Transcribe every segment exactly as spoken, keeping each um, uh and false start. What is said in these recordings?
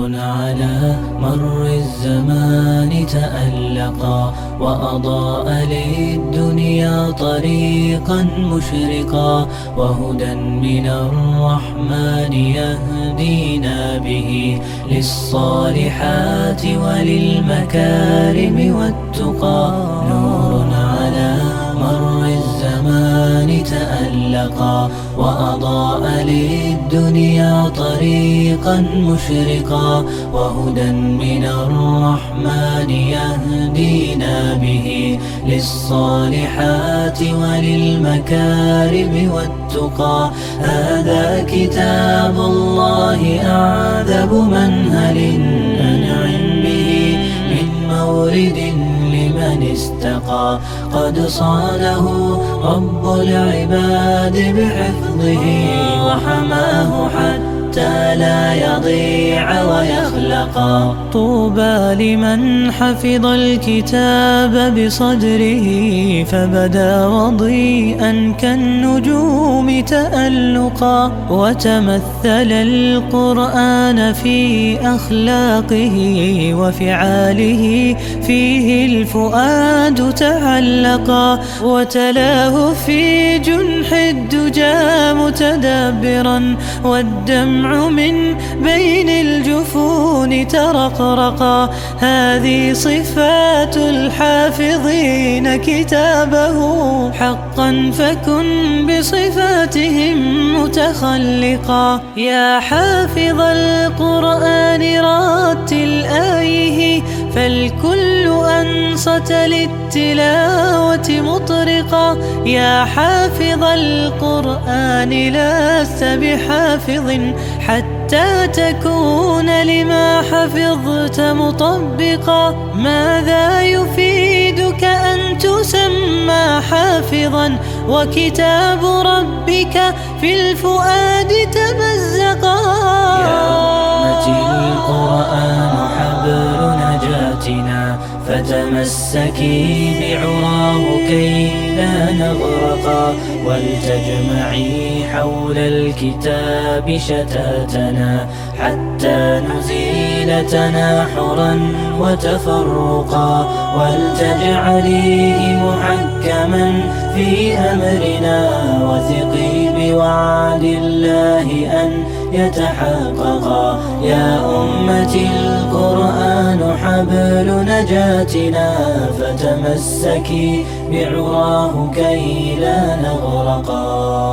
على مر الزمان تألقا، وأضاء للدنيا طريقا مشرقا، وهدى من الرحمن يهدينا به للصالحات وللمكارم والتقى. نور على مر الزمان تألقا، وأضاء للدنيا طريقا مشرقا، وهدى من الرحمن يهدينا به للصالحات وللمكارم والتقى. هذا كتاب الله أعذب منهل أنعم به من مورد لمن استقى، قد صانه رب العباد بحفظه وحماه حتى لا يضيع ويخلقا. طوبى لمن حفظ الكتاب بصدره فبدا وضيئا كالنجوم تألقا، وتمثل القرآن في أخلاقه وفعاله، فيه الفؤاد تعلقا، وتلاه في جنح الدجى متدبرا، والدمع من بين الجفون ترقرقا. هذه صفات الحافظين كتابه حقا، فكن بصفاتهم متخلقا. يا حافظ القرآن رتل آيه، فالكل أنصت للتلاوة مطرقا. يا حافظ القرآن لست بحافظ حتى تكون لما حفظت مطبقا. ماذا يفيدك أن تسمى حافظا وكتاب ربك في الفؤاد تمزقا؟ يا أمتي القرآن حبل نجاتنا، فتمسكي بعراه كي لا نغرقا، ولتجمعي حول الكتاب شتاتنا حتى نزيل تناحرا وتفرقا، ولتجعليه محكما في أمرنا، وثقي بوعد الله أن يتحققا. يا أمتي القرآن حبل نجاتنا، فتمسكي بعراه كي لا نغرقا.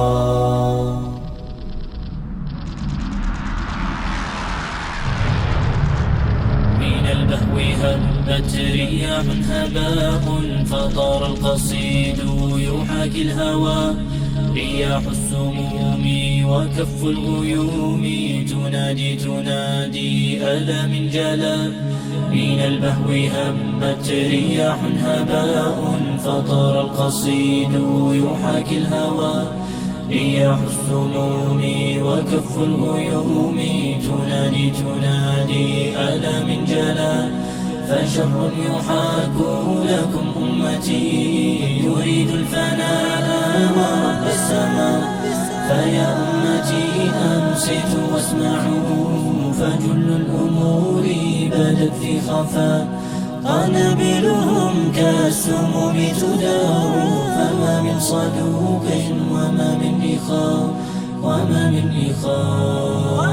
البهو هبت رياح هباء، فطار القصيد يحاكي الهوى. رياح السموم وكف الغيوم تنادي تنادي ألا من جلا. من البهو هبت رياح هباء، فطار القصيد يحاكي الهوى. رياح السموم وكف الغيوم تنادي تنادي ألا من جلا. فشر يحاك لكم أمتي يريد الفناء ورب السماء. فيا أمتي أنصتوا واسمعوا، فجل الأمور بدت في خفاء. قنابلهم كالسموم تدار، فما من صدوق وما من إخاء وما من إخاء.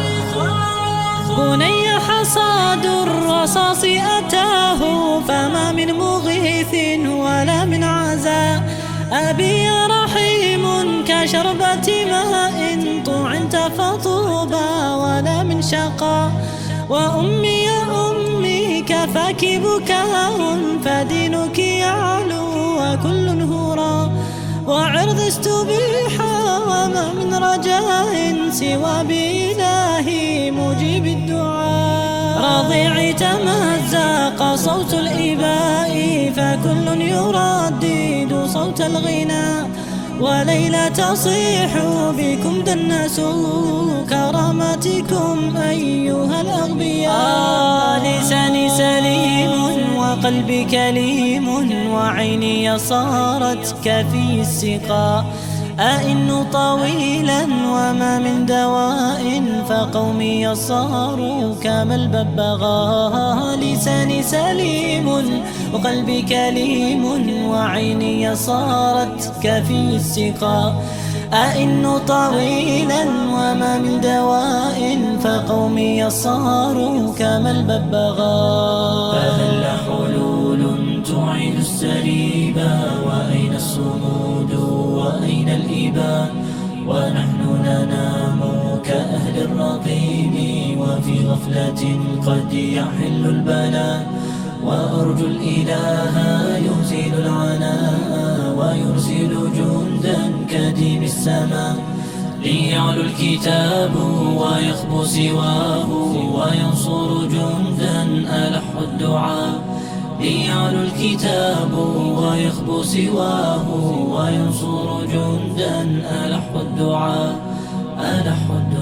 بني حصاد الرصاص أتاه، فما من مغيث ولا من عزاء. أبي رحيم كشربة ماء، طعنت فطوبى ولا من شقاء. وأمي يا أمي كفاك بكاء، فدينك يعلو وكل هرى. وعرض استبيحا وما من رجاء سوى بإلهي مجيب الدعاء. رضيعي تمزق صوت الإباء، فكل يردد صوت الغناء. وليلى تصيح بكم دنسوا كرامتكم أيها الأغبياء. آه لساني سليم وقلبي كليم، وعيني صارت كفي السقاء. أئن طويلا وما من دواء فقومي صاروا كما الببغاء. لساني سليم وقلبي كليم وعيني صارت كفي السقاء. أئن طويلا وما من دواء فقومي صاروا كما الببغاء. فهل حلول تعين السريبا وأين الصمود وأين الإباء؟ ونحن ننام كأهل الرقيم وفي غفلة قد يحل البلاء. وأرجو الإله يزيل العناء ويرسل جندا كديم السماء. ليعلو الكتاب ويخبو سواه وينصر جندا ألح الدعاء. ليعلو الكتاب ويخبو سواه وينصر جندا ألح الدعاء ألح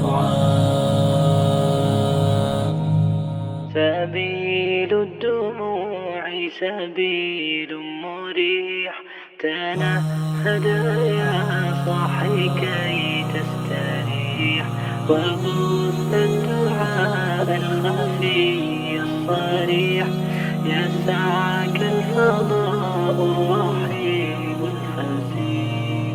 الدعاء. سبيل الدموع سبيل مريح تنهد يا صاحي كي تستريح. وبث الدعاء الخفي الصريح يسعك الفضاء الرحيم الفسيح.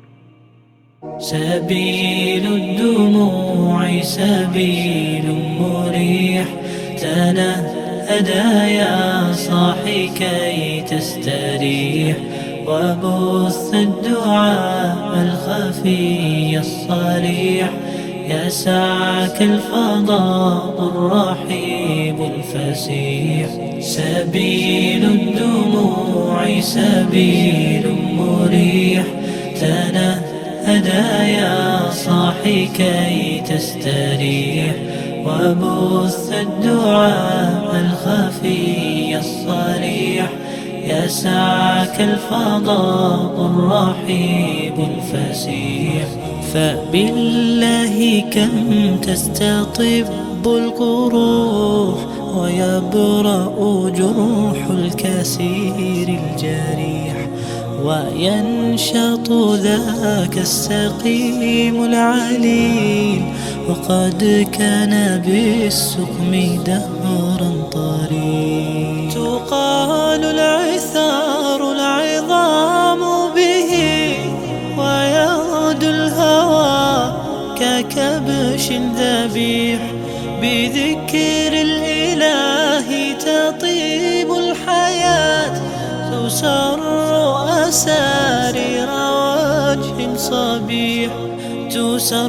سبيل الدموع سبيل مريح تنهدى يا صاحي كي تستريح. وبث الدعاء الخفي الصريح يسعك الفضاء الرحيب الفسيح. سبيل الدموع سبيل مريح تنهدى يا صاحي كي تستريح. وبث الدعاء الخفي الصريح يسعك الفضاء الرحيب الفسيح. فبالله كم تستطب القروح ويبرأ جروح الكسير الجريح. وينشط ذاك السقيم العليل وقد كان بالسقم دهرا طريق. تقال العثار العظام به ويغدو الهوى ككبش ذبيح. بذكر الإله تطيب الحياة تسر أسارير وجه صبيح. تسر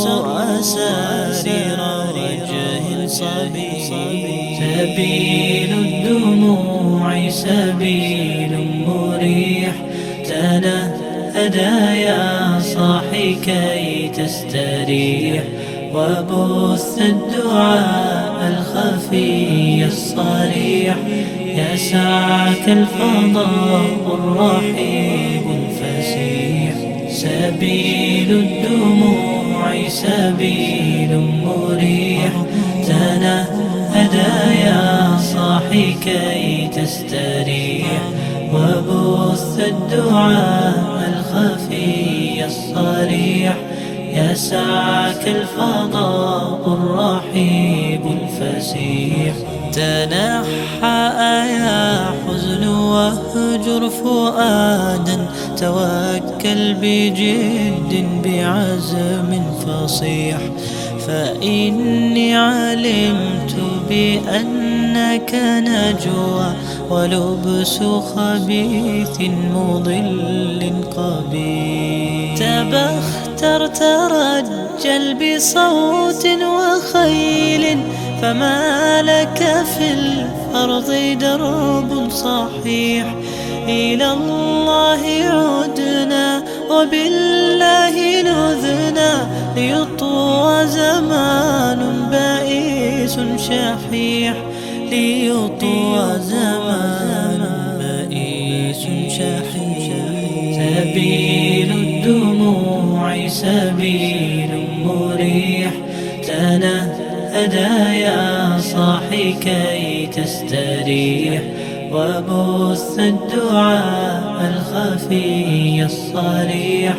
أسارير وجه صبيح. سبيل الدموع سبيل مريح تنهدى يا صاحي كي تستريح. وبث الدعاء الخفي الصريح يسعك الفضاء الرحيب الفسيح. سبيل الدموع سبيل مريح تنهدى يا صاحي كي تستريح. وبث الدعاء الخفي الصريح يسعك الفضاء الرحيب الفسيح. تنحى يا حزن واهجر فؤادا توكل بجد بعزم فصيح. فإني علمت بأنك نجوى ولبس خبيث مضل قبيح. تبختر ترجل بصوت وخيل فما لك في الأرض درب صحيح. إلى الله عدنا وبالله لذنا ليطوى زمان بائس شحيح. ليطوى زمان بائس شحيح. سبيل الدموع سبيل مريح تنهدى يا صاحي كي تستريح. وبث الدعاء الخفي الصريح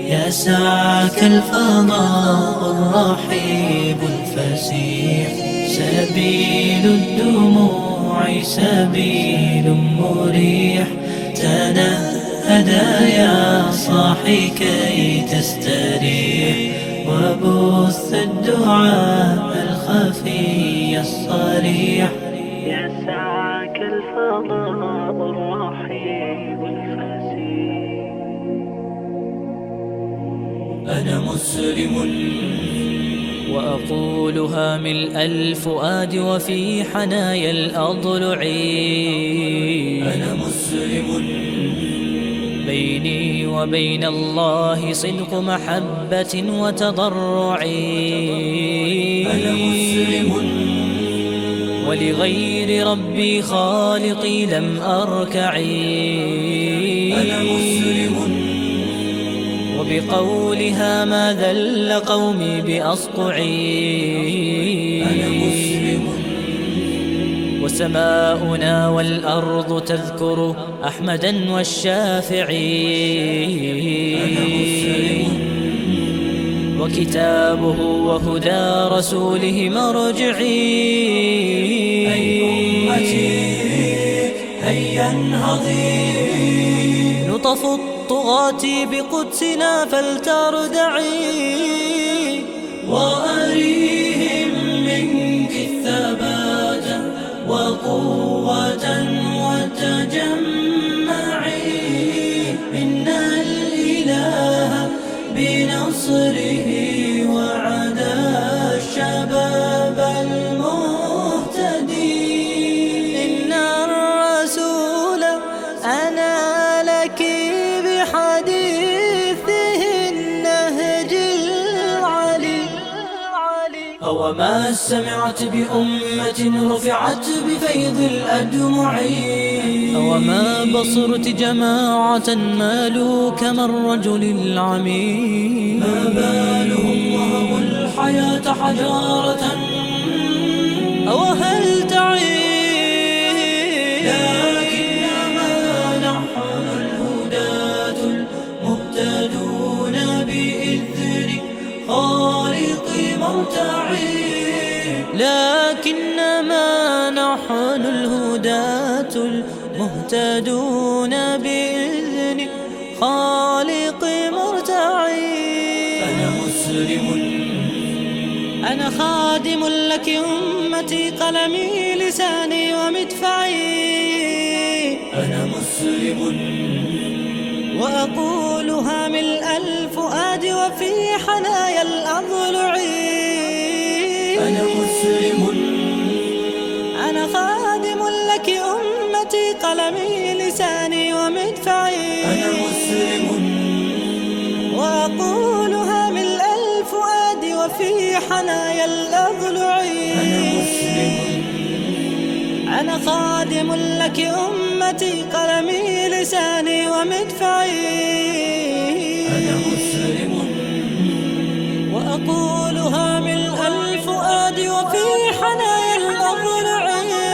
يسعك الفضاء الرحيب الفسيح. سبيل الدموع سبيل مريح، تنهدى يا صاحي كي تستريح، وبث الدعاء الخفي الصريح. يسعك الفضاء الرحيب الفسيح. أنا مسلم وأقولها ملء الفؤاد وفي حنايا الأضلع. أنا مسلم بيني وبين الله صدق محبة وتضرع. أنا مسلم ولغير ربي خالقي لم أركع. أنا مسلم وبقولها ما ذل قومي بأصقعي. أنا مسلم وسماؤنا والأرض تذكر أحمدا والشافعي. أنا مسلم وكتابه وهدى رسوله مرجعي. أي أمتي هيا انهضي، نطف الطغاة بقدسنا فلتردعي، وأريهم منك الثبات وقوة وتجمعي. إن الإله بنصره وعدا الشباب المهتدي. إن الرسول أنا لك بحديثه النهج العلي. أو ما سمعت بأمة رفعت بفيض الأدمع، أو ما بصرت جماعة مالوا كما الرجل العمي. ما بالهم وهبوا الحياة حجارة، أو هل تعي لكنما نحن الهداة المهتدون بإذن خالق مرتعي. لكنما نحن الهداة المهتدون بإذن خالق مرتعي. أنا مسلم أنا خادم لك أمتي، قلمي لساني ومدفعي. أنا مسلم وأقولها ملء الفؤاد وفي حنايا الأضلع. أنا مسلم أنا خادم لك أمتي، قلمي لساني ومدفعي. أنا مسلم وأقولها ملء الفؤاد وفي حنايا الأضلع. أنا مسلم أنا خادم لك أمتي، قلمي لساني ومدفعي. أنا مسلم وأقولها ملء الفؤاد وفي حنايا الأضلع.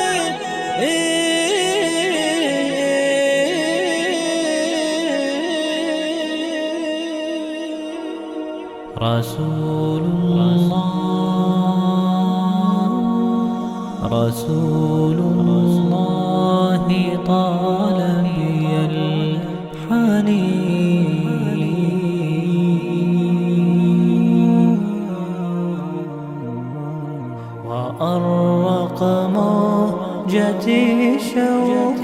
رسول الله رسول الله طال بي الحنين، وأرق موجتي شوق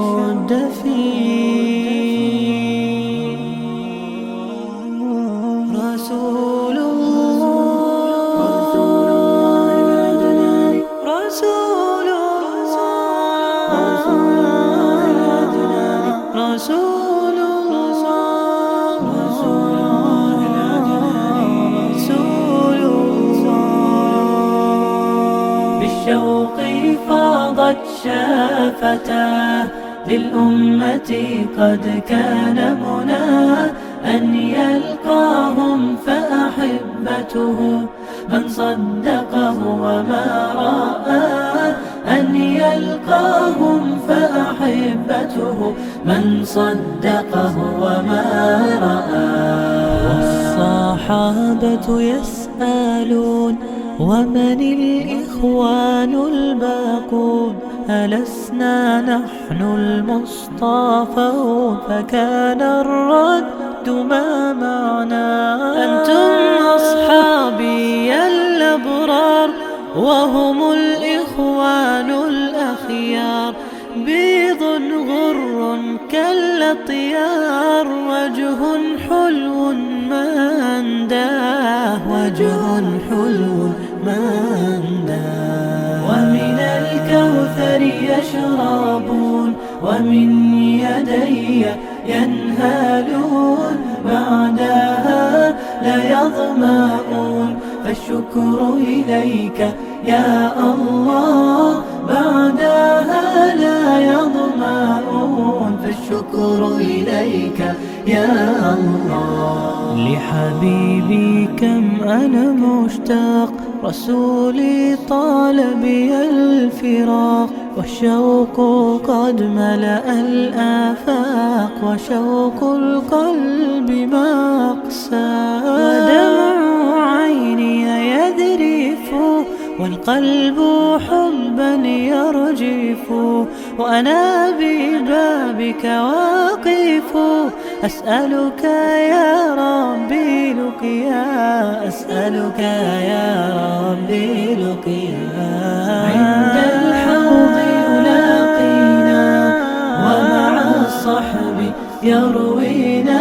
الدفين. رسول رسول رسول رسول بالشوق فاضت شفتاه للأمة، قد كان مناه أن يلقاهم فأحبته من صدقه وما رأى. أن يلقاهم فأحبته من صدقه وما رأى. الصحابة يسألون ومن الإخوان الباقون ألسنا نحن المصطفون فكان الرد ما معنا أنتم أصحابي الأبرار وهم الإخوان الأخيار بيض غر كالأطيار وجه حلو ما أنداه وجه حلو ما أنداه ومن الكوثر يشربون ومن يدي ينهالون بعدها لا يظمأون فالشكر إليك يا الله بعدها لا يظمأون فالشكر إليك يا الله لحبيبي كم أنا مشتاق رسولي طال بي الفراق والشوق قد ملأ الآفاق وشوق القلب ما أقسى ودمع عيني يذرف والقلب حبا يرجف وأنا ببابك واقف أسألك يا ربي لقيا أسألك يا ربي لقيا عند الحوض يلاقينا ومع الصحب يروينا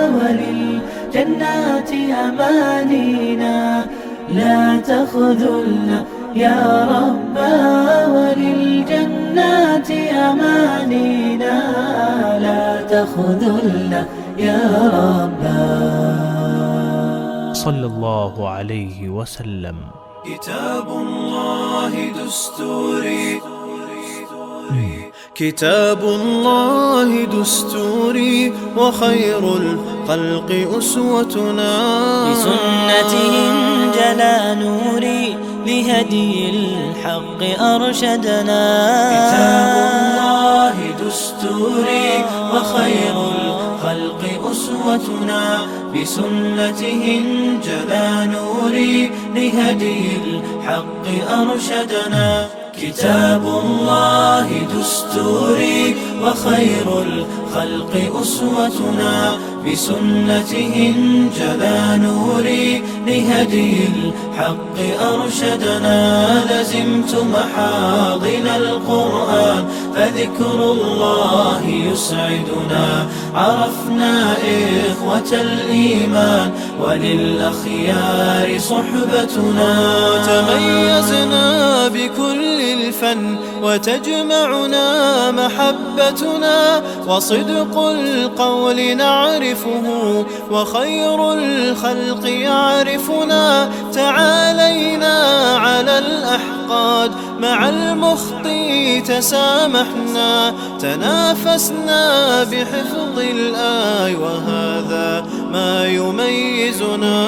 وللجنات أمانينا لا تخذلنا يا ربا وللجنات أمانينا لا تخذلنا يا ربا صلى الله عليه وسلم. كتاب الله دستوري كتاب الله دستوري وخير الخلق أسوتنا بسنتهم جلا نوري لهدي الحق أرشدنا كتاب الله دستوري وخير الخلق أسوتنا بسنتهم جلا نوري لهدي الحق أرشدنا كتاب الله دستوري وخير الخلق أسوتنا بسنتهم جلا نوري لهدي الحق أرشدنا لزمت محاضن القرآن فذكر الله يسعدنا عرفنا إخوة الإيمان وللأخيار صحبتنا تميزنا بكل الفن وتجمعنا محبتنا وصدق القول نعرفه وخير الخلق يعرفنا تعالينا على الأحقاد مع المخطي تسامحنا تنافسنا بحفظ الآي وهذا ما يميزنا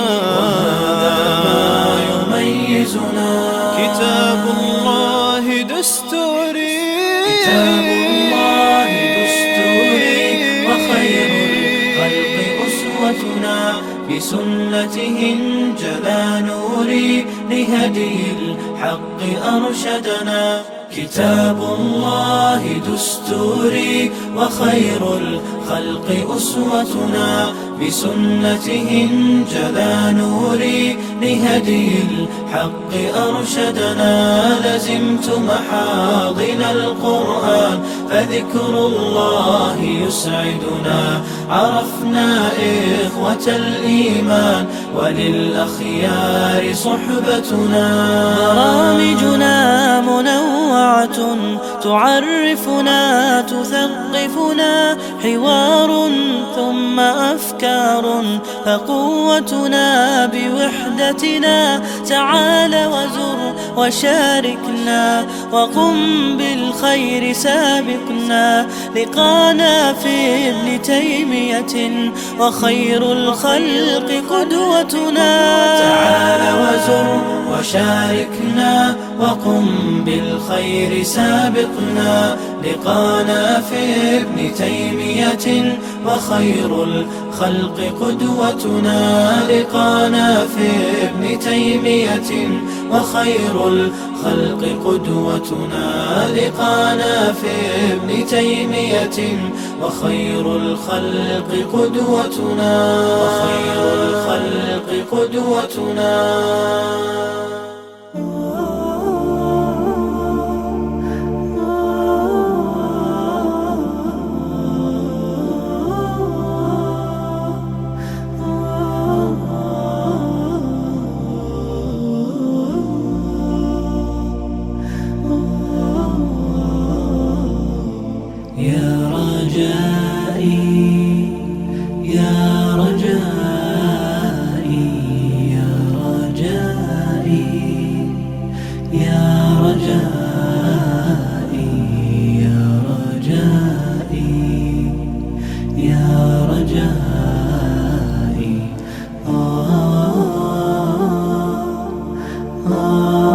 وهذا ما يميزنا كتاب الله دستوري كتاب الله دستوري وخير الخلق أسوتنا بسنتهم جلا نوري لهدي الحق أرشدنا كتاب الله دستوري وخير الخلق أسوتنا بسنتهم جلا نوري لهدي الحق أرشدنا لزمت محاضن القرآن فذكر الله يسعدنا عرفنا إخوة الإيمان وللأخيار صحبتنا برامجنا منوعة تعرفنا تثقفنا حوار ثم أفكار فقوتنا بوحدتنا تعال وزر وشاركنا وقم بالخير سابقنا لقانا في ابن تيمية وخير الخلق قدوتنا تعال وزر وشاركنا وقم بالخير سابقنا. لقانا في ابن تيمية وخير الخلق قدوتنا. لقانا في ابن تيمية وخير الخلق قدوتنا. لقانا في ابن تيمية وخير الخلق قدوتنا. وخير الخلق قدوتنا. يا رجائي يا رجائي يا رجائي يا رجائي يا رجائي يا رجائي آه آه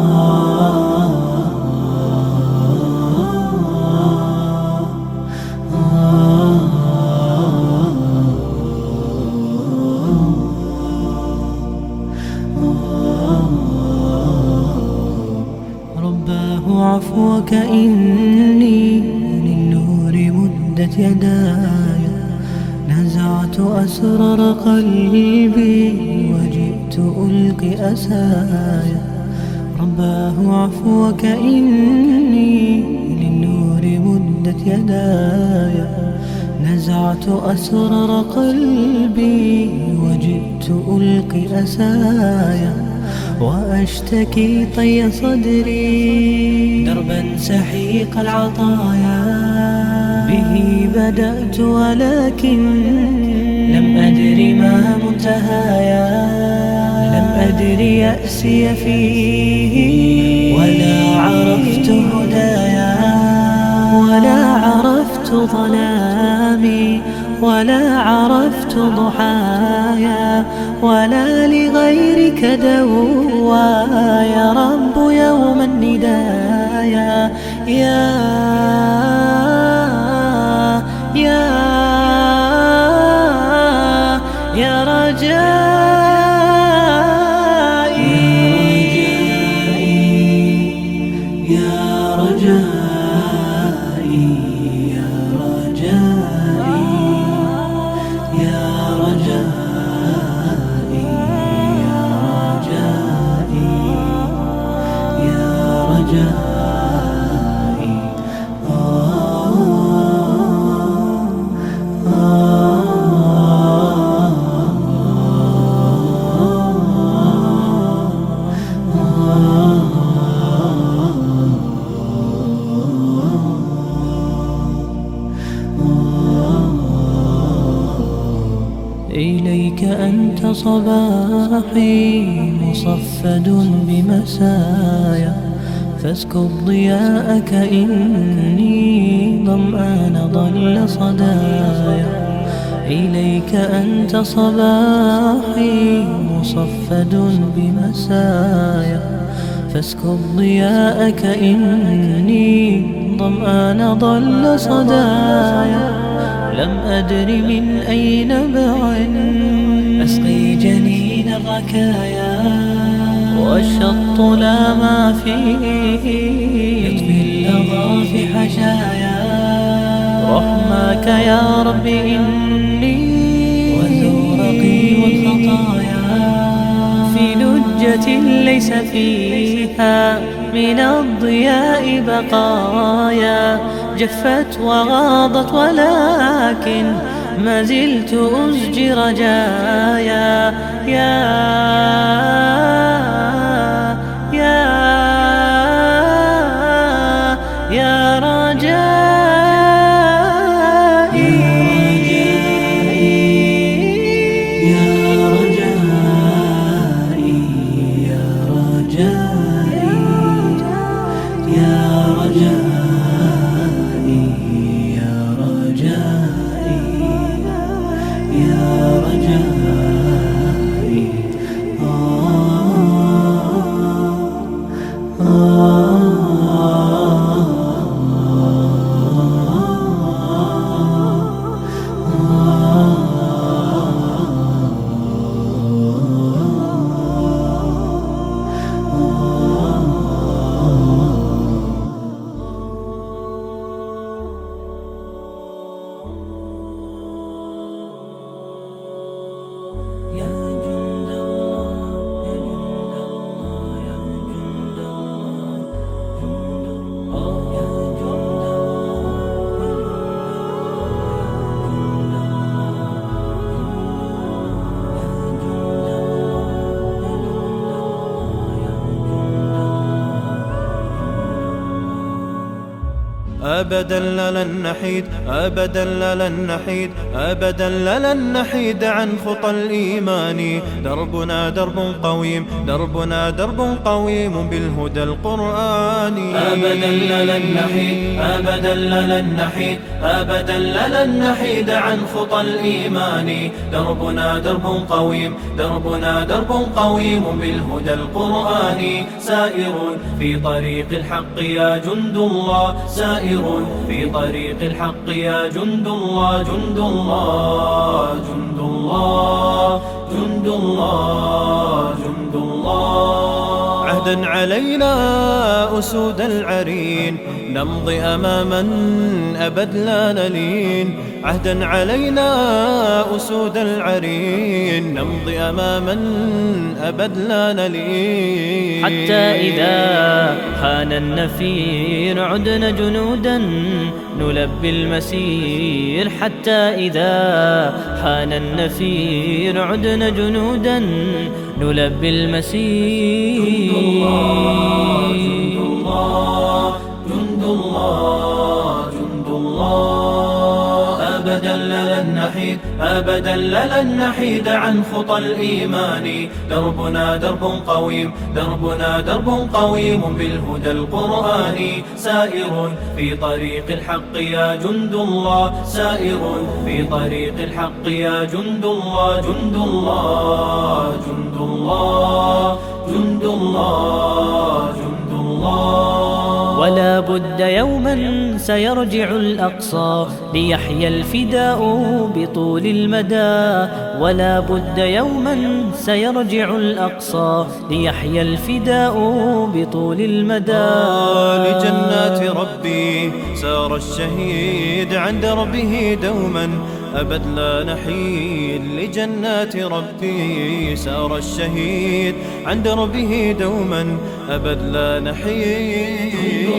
عفوك إني للنور مدت يداي. نزعت أسرار قلبي وجئت ألقي أساي. رباه عفوك إني للنور مدت يداي. نزعت أسرار قلبي وجئت ألقي أساي. وأشتكي طي صدري دربا سحيق العطايا. به بدأت ولكن لم أدر ما منتهايا. لم أدر يأسي فيه ولا عرفت هدايا. ولا عرفت ظلامي ولا عرفت ضحايا. ولا لغيرك دوايا. رب يوم الندايا. يا يا يا رجائي يا رجائي يا رجائي يا رجائي يا رجائي يا رجائي آه آه إليك أنت صباحي مصفد بمسايا. فاسكب ضياءك إني ظمآن ضل صدايا. إليك أنت صباحي مصفد بمسايا. فاسكب ضياءك إني ظمآن ضل صدايا. لم أدر من أي نبع أسقي جنين الركايا. والشط لا ما فيه يطفي اللظى في حشايا. رحماك يا رب إني وزورقي والخطايا. في لجة ليس فيها من الضياء بقايا. جفت وغاضت ولكن ما زلت أزجي رجايا. يا يا يا رجائي يا رجائي يا رجائي يا رجائي يا رجائي يا رجائي آه أبدا لن نحيد أبدا لن نحيد أبدا لن نحيد عن خطى الإيمان. دربنا درب قويم دربنا درب قويم بالهدى القرآني. أبدا لن نحيد أبدا لن نحيد أبدا لن نحيد عن خطى الإيمان. دربنا درب قويم دربنا درب قويم بالهدى القرآني. سائر في طريق الحق يا جند الله سائر في طريق الحق يا جند الله جند الله جند الله جند الله جند الله. عهدا علينا أسود العرين نمضي أماما أبد لا نلين. عهدا علينا أسود العرين نمضي أماما أبد لا نلين. حتى إذا حان النفير عدنا جنودا نلبي المسير. حتى إذا حان النفير عدنا جنودا نلبي المسير. جند الله جند الله جند الله. أبدا لن نحيد أبدا لن نحيد عن خطى الإيمان. دربنا درب قويم دربنا درب قويم بالهدى القرآني. سائر في طريق الحق يا جند الله سائر في طريق الحق يا جند الله جند الله جند الله جند الله جند الله. ولا بد يوما سيرجع الأقصى ليحيى الفداء بطول المدى. ولا بد يوما سيرجع الأقصى ليحيى الفداء بطول المدى. لجنات ربي سار الشهيد عن دربه دوما أبد لا نحيد. لجنات ربي سار الشهيد عن دربه دوما أبد لا نحيد.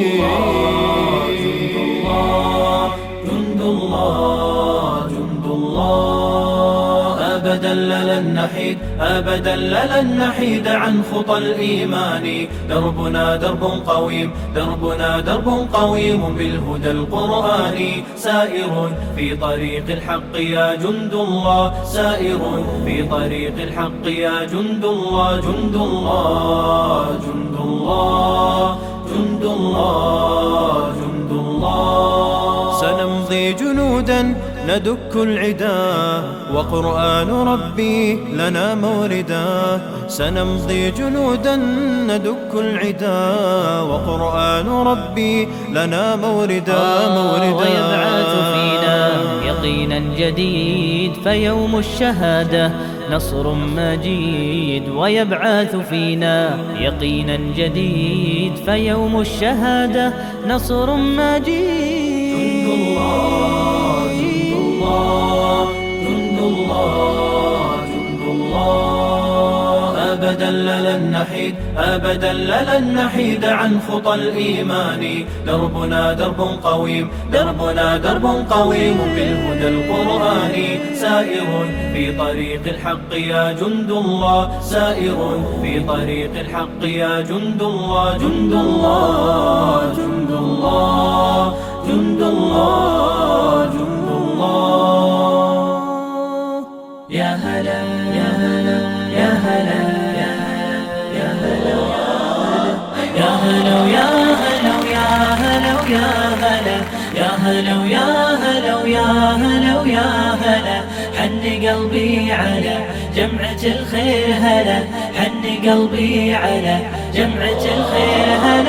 جند الله جند الله جند الله. أبدا لن نحيد أبدا لن نحيد عن خطى الإيمان. دربنا درب قويم دربنا درب قويم بالهدى القرآني. سائر في طريق الحق يا جند الله سائر في طريق الحق يا جند الله جند الله جند الله جند الله جند الله. سنمضي جنودا ندك العدا وقرآن ربي لنا موردا. سنمضي جنودا ندك العدا وقرآن ربي لنا موردا موردا. ويبعث فينا يقينا جديد فيوم الشهادة نصر مجيد. ويبعث فينا يقينا جديد فيوم الشهادة نصر مجيد. جند الله جند الله جند الله جند الله. أبدا لن نحيد أبدا لن نحيد عن خطى الإيمان. دربنا درب قويم دربنا درب قويم بالهدى القرآني. سائر في طريق الحق يا جند الله سائر في طريق الحق يا جند الله جند الله جند الله جند الله جند الله. يا هلا يا هلا يا هلا يا هلا يا هلا يا هلا يا هلا يا هلا يا هلا يا هلا يا هلا يا هلا. حن قلبي على جمعة الخير هلا حن قلبي على جمعة الخير هلا.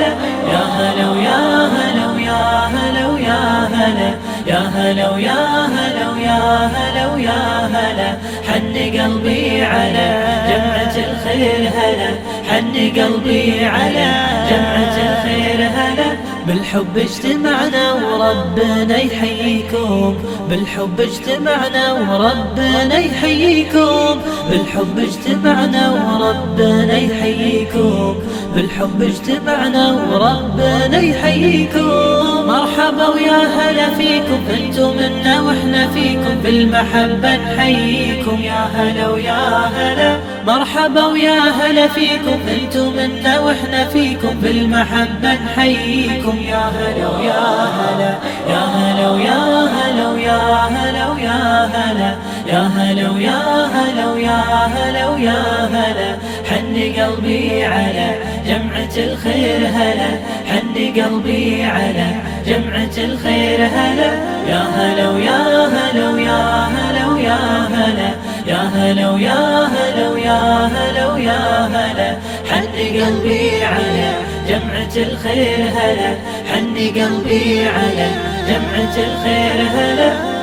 هلا يا هلا ويا هلا ويا هلا ويا هلا حن قلبي على جمعة الخير هلا حن قلبي على جمعة الخير هلا بالحب اجتمعنا وربنا يحييكم بالحب اجتمعنا وربنا يحييكم بالحب اجتمعنا وربنا يحييكم بالحب اجتمعنا وربنا يحييكم مرحبا ويا هلا فيكم انتم منا واحنا فيكم بالمحبة نحييكم يا هلا ويا هلا مرحبا ويا هلا فيكم انتم منا واحنا فيكم بالمحبة نحييكم يا هلا ويا هلا يا هلا ويا هلا ويا هلا ويا هلا يا هلا ويا هلا ويا هلا ويا هلا حن قلبي على جمعة الخير هلا حن قلبي على جمعة الخير هلا يا هلا ويا هلا ويا هلا ويا هلا يا هلا ويا هلا ويا هلا ويا هلا حن قلبي على جمعة الخير هلا حن قلبي على جمعة الخير هلا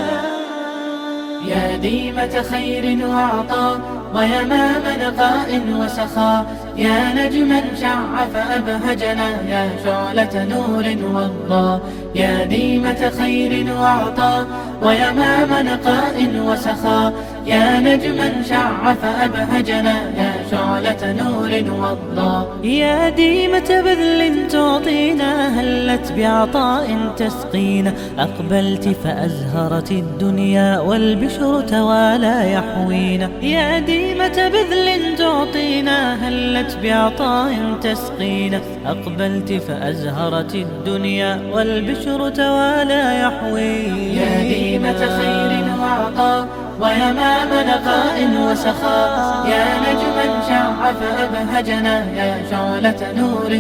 يا ديمة خير وعطاء ويمام نقاء وسخاء يا نجما شع فأبهجنا يا شعلة نور وضاء يا ديمة خير وعطاء ويمام نقاء وسخاء يا نجما شع فأبهجنا يا شعلة نور وضاء يا ديمة بذل تعطينا هلت بعطاء تسقينا أقبلت فأزهرت الدنيا والبشر توالى يحوينا يا ديمة بذل تعطينا هلت بعطاء تسقينا أقبلت فأزهرت الدنيا والبشر توالى يحوينا يا ديمة خير وعطاء ويمام نقاء وسخاء يا نجما شع فأبهجنا يا شعلة نور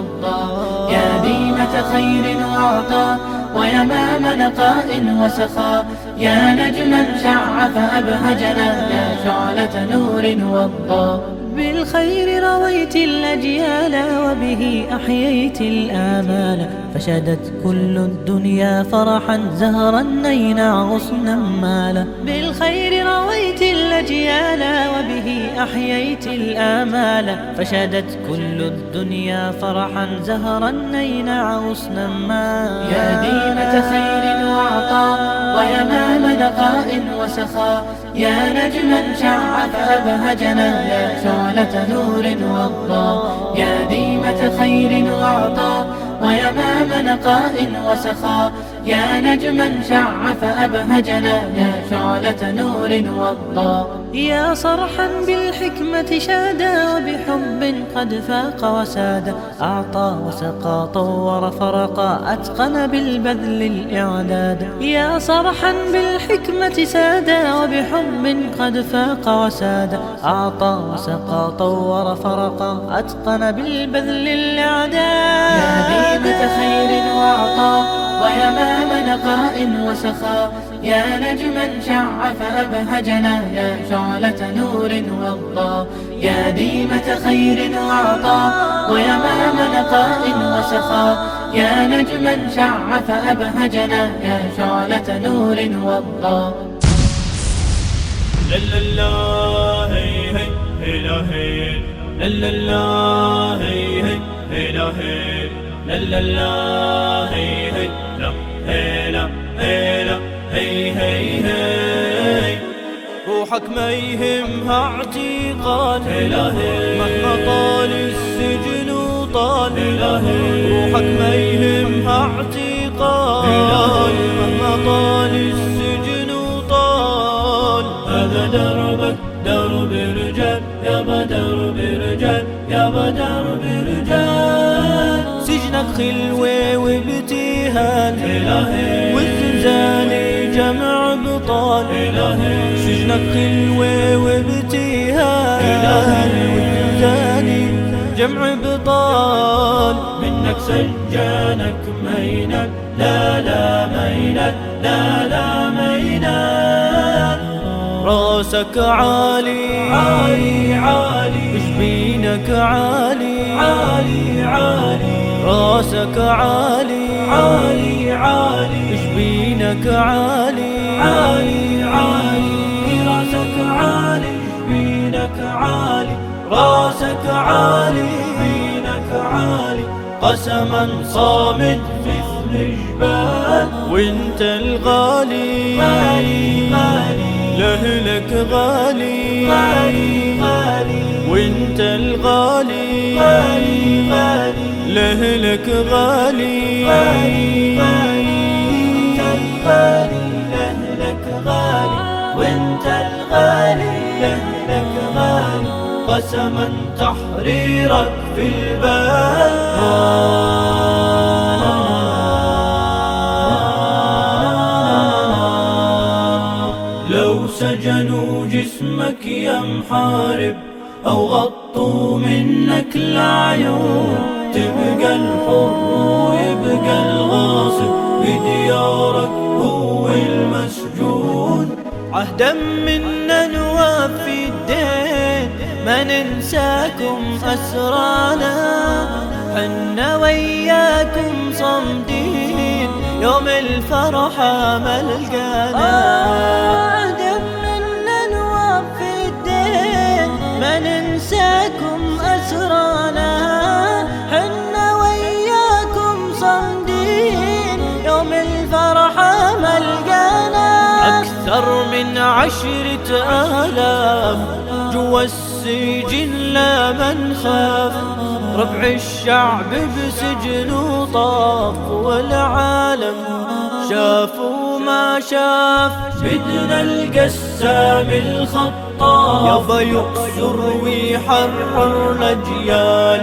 وضاء يا ديمة خير وعطاء ويمام نقاء وسخاء يا نجما شع فأبهجنا يا شعلة نور وضاء بالخير رويت الأجيال وبه أحييت الآمال فشدت كل الدنيا فرحا زهرا نينا غصنا مالا بالخير رويت الأجيال وبه أحييت الآمال فشدت كل الدنيا فرحا زهرا نينا غصنا مالا يا ديمة خير وعطاء ويمام نقاء وسخاء يا نجما شع فأبهجنا يا شعلة نور وضاء يا ديمة خير وعطاء ويمام نقاء وسخاء يا نجما شع فأبهجنا يا شعلة نور وضاء يا صرحا بالحكمة شادا وبحب قد فاق وسادا أعطى وسقى طور فرقا أتقن بالبذل الإعداد يا صرحا بالحكمة سادا وبحب قد فاق وسادا أعطى وسقى طور فرقا أتقن بالبذل الإعداد يا ديمة خير وعطاء ويمام نقاء وسخاء يا نجما شع فأبهجنا يا شعلة نور وضاء يا ديمة خير وعطاء ويمام نقاء وسخاء يا نجما شع فأبهجنا يا شعلة نور وضاء لا لا لا هي هي لا هي لا لا لا هي هي لا هي لا لا لا هي هي لا هي لا هي لا هي هي هي روحك ما يهمها اعتقال مهما طال السجن وطال روحك ما يهمها اعتقال مهما طال السجن وطال هذا دربك درب رجال يابا درب رجال يابا درب رجال سجنك خلوة وابتهال والزنزان جمع بطال سجنك خلوة وابتهال والزنزان جمع بطال منك سجانك مينك لا لا مينك لا لا مينك راسك عالي عالي عالي وجبينك عالي عالي عالي راسك عالي عالي عالي وجبينك جبينك عالي عالي عالي، راسك عالي جبينك عالي، راسك عالي جبينك عالي، قسما صامد مثل جبال. وانت الغالي غالي غالي، لأهلك غالي غالي غالي، وانت الغالي غالي غالي، لأهلك غالي غالي غالي، لأهلك غالي، وانت الغالي لأهلك غالي، قسما تحريرك في البال. لو سجنوا جسمك يا محارب أو غطوا منك العيون، تبقى الحر ويبقى الغاصب بديارك هو المسجون. عهدا منا نوفي الدين، ما ننساكم أسرانا، حنا وياكم صمدين يوم الفرحة ملقانا. عهدا منا نوفي الدين، ما ننساكم أسرانا، حنا وياكم صمدين يوم الفرحة ملقانا. أكثر من عشرة آلاف جوا السجن لا من خاف، ربع الشعب بسجن وطاف، والعالم شاف وما شاف. بدنا القسام الخطاف يابا يقصر ويحرر الأجيال.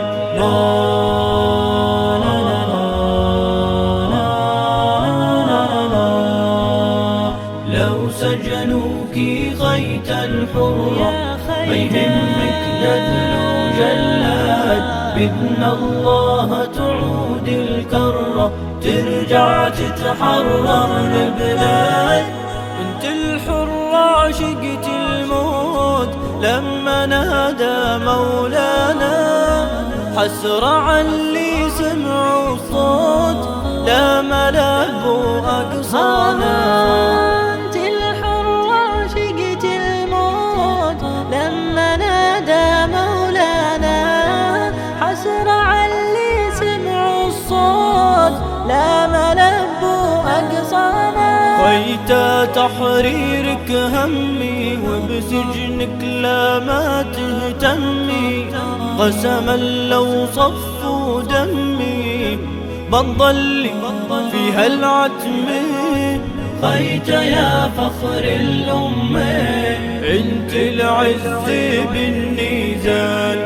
لو سجنوكي غيت الحرة ما يهمك نذل وجلاد، بإذن الله تعود الكرة ترجع تتحرر البلاد. انت الحرة عشقت الموت لما نادى مولانا، حسرة عاللي سمعوا الصوت لا ملابوا أقصانا. انت الحرة عشقت الموت لما نادى مولانا، حسرة عاللي سمعوا الصوت لا ملبوا أقصانا. ويتا تحريرك همي وبسجنك لا ما تهتمي، قسما لو صفوا دمي بنضل في هالعتم. خيت يا فخر الأمة انت العز بالنزال.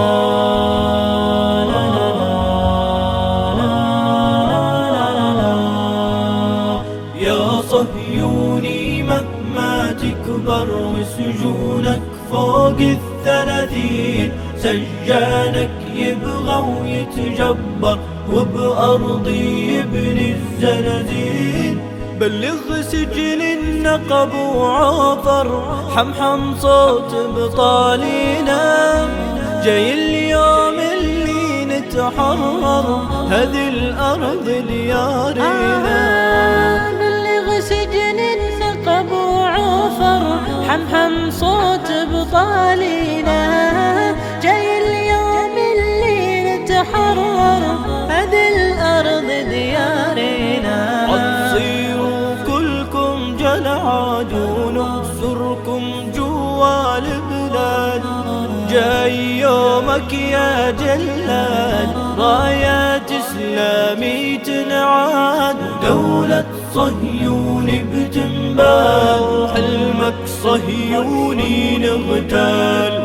يا صهيوني مهما تكبر وسجونك فوق الثلاثين، سجانك يبغى ويتجبر وبأرضي يبني الزنازين. بلغ سجن النقب وعافر حمحم صوت بطالينا، جاي اليوم اللي نتحرر هذه الأرض ديارنا. بلغ سجن النقب وعافر حمحم صوت بطالينا، جاي اليوم اللي نتحرر هذه الأرض ديارنا. عتصيروا كلكم جلعاد ونحصركم جوا البلاد، جاي يومك يا جلاد رايات إسلامي تنعاد. دولة صهيوني بتنبال حلمك صهيوني نغتال.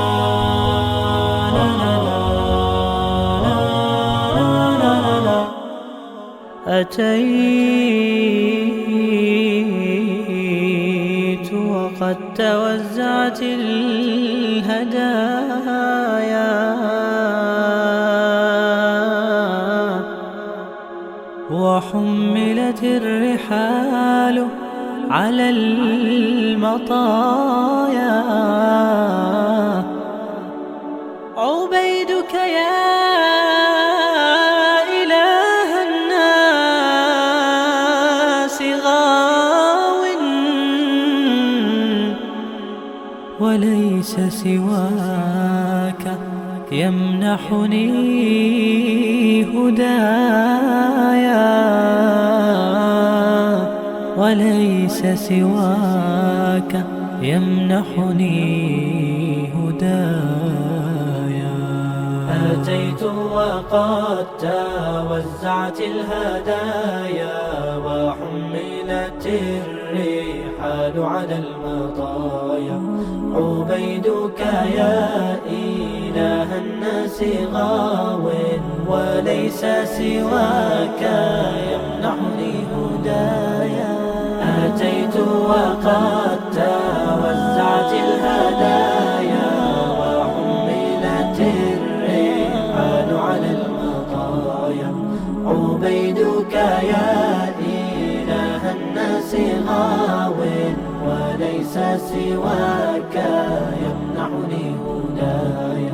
أتيت وقد توزعت الهدايا، وحملت الرحال على المطايا. عبيدك يا إله الناس غالي وليس سواك يمنحني هدايا، وليس سواك يمنحني هدايا. أتيت وقد توزعت الهدايا، وحملت الرحال على المطايا. عبيدك يا إله الناس غاو، وليس سواك يمنحني هدايا. أتيت وقد توزعت الهدايا، وحملت الرحال على المطايا. عبيدك يا إله الناس غاو، وليس سواك يمنحني هدايا.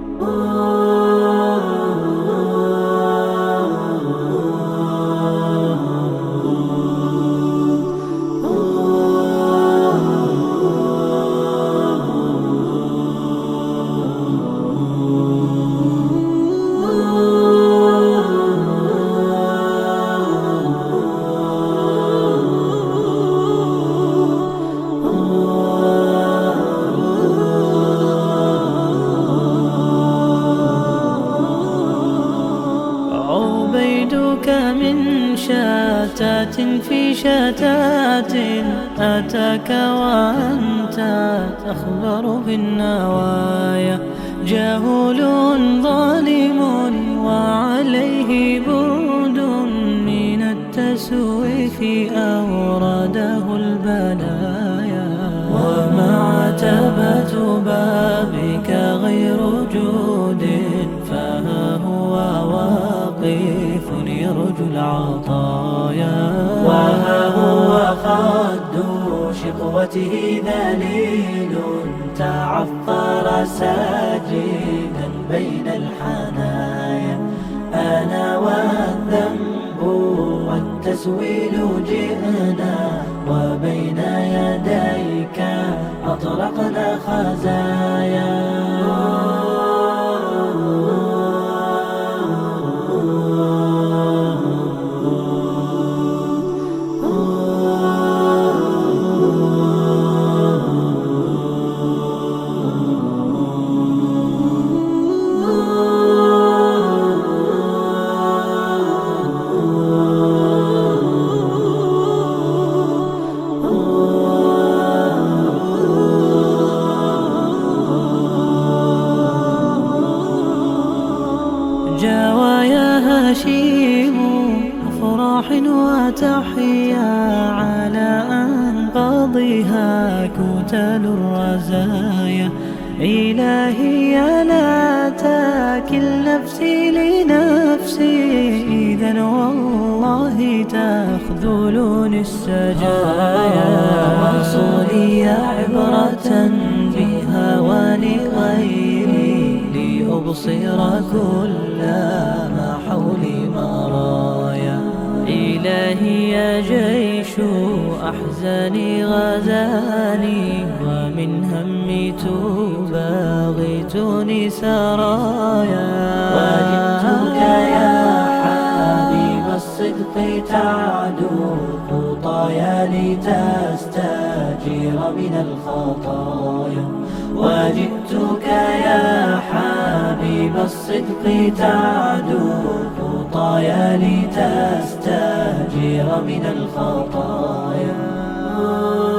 عبيدك من شتات في شتات، أتاك وأنت تخبر بالنوايا. جهول ظالم وعليه برد من التسويف أورده البلايا. ومعتبة بابك غير جود، فها هو واقف يرجو العطايا. وها هو خد شقوته ذليل، تعثر ساجدا بين الحنايا. أنا والذنب والتسويل جئنا، وبين يديك أطلقنا خزايا. جوايا هشيم أفراح وتحيا، على أنقاضها كتل الرزايا. إلهي لا تكل نفسي لنفسي، إذا والله تخذلني السجايا. وصولي عبرة بهوان غيري، لأبصر كل ما حولي مرايا. إلهي يا جيش أحزاني غزاني، ومن همي تباغتني سرايا. وجدتك يا حبيب الصدق تعدو خطايا، لتستجير من الخطايا. وجئتك يا حبيب الصدق تعدو خطايا، لتستجير من الخطايا.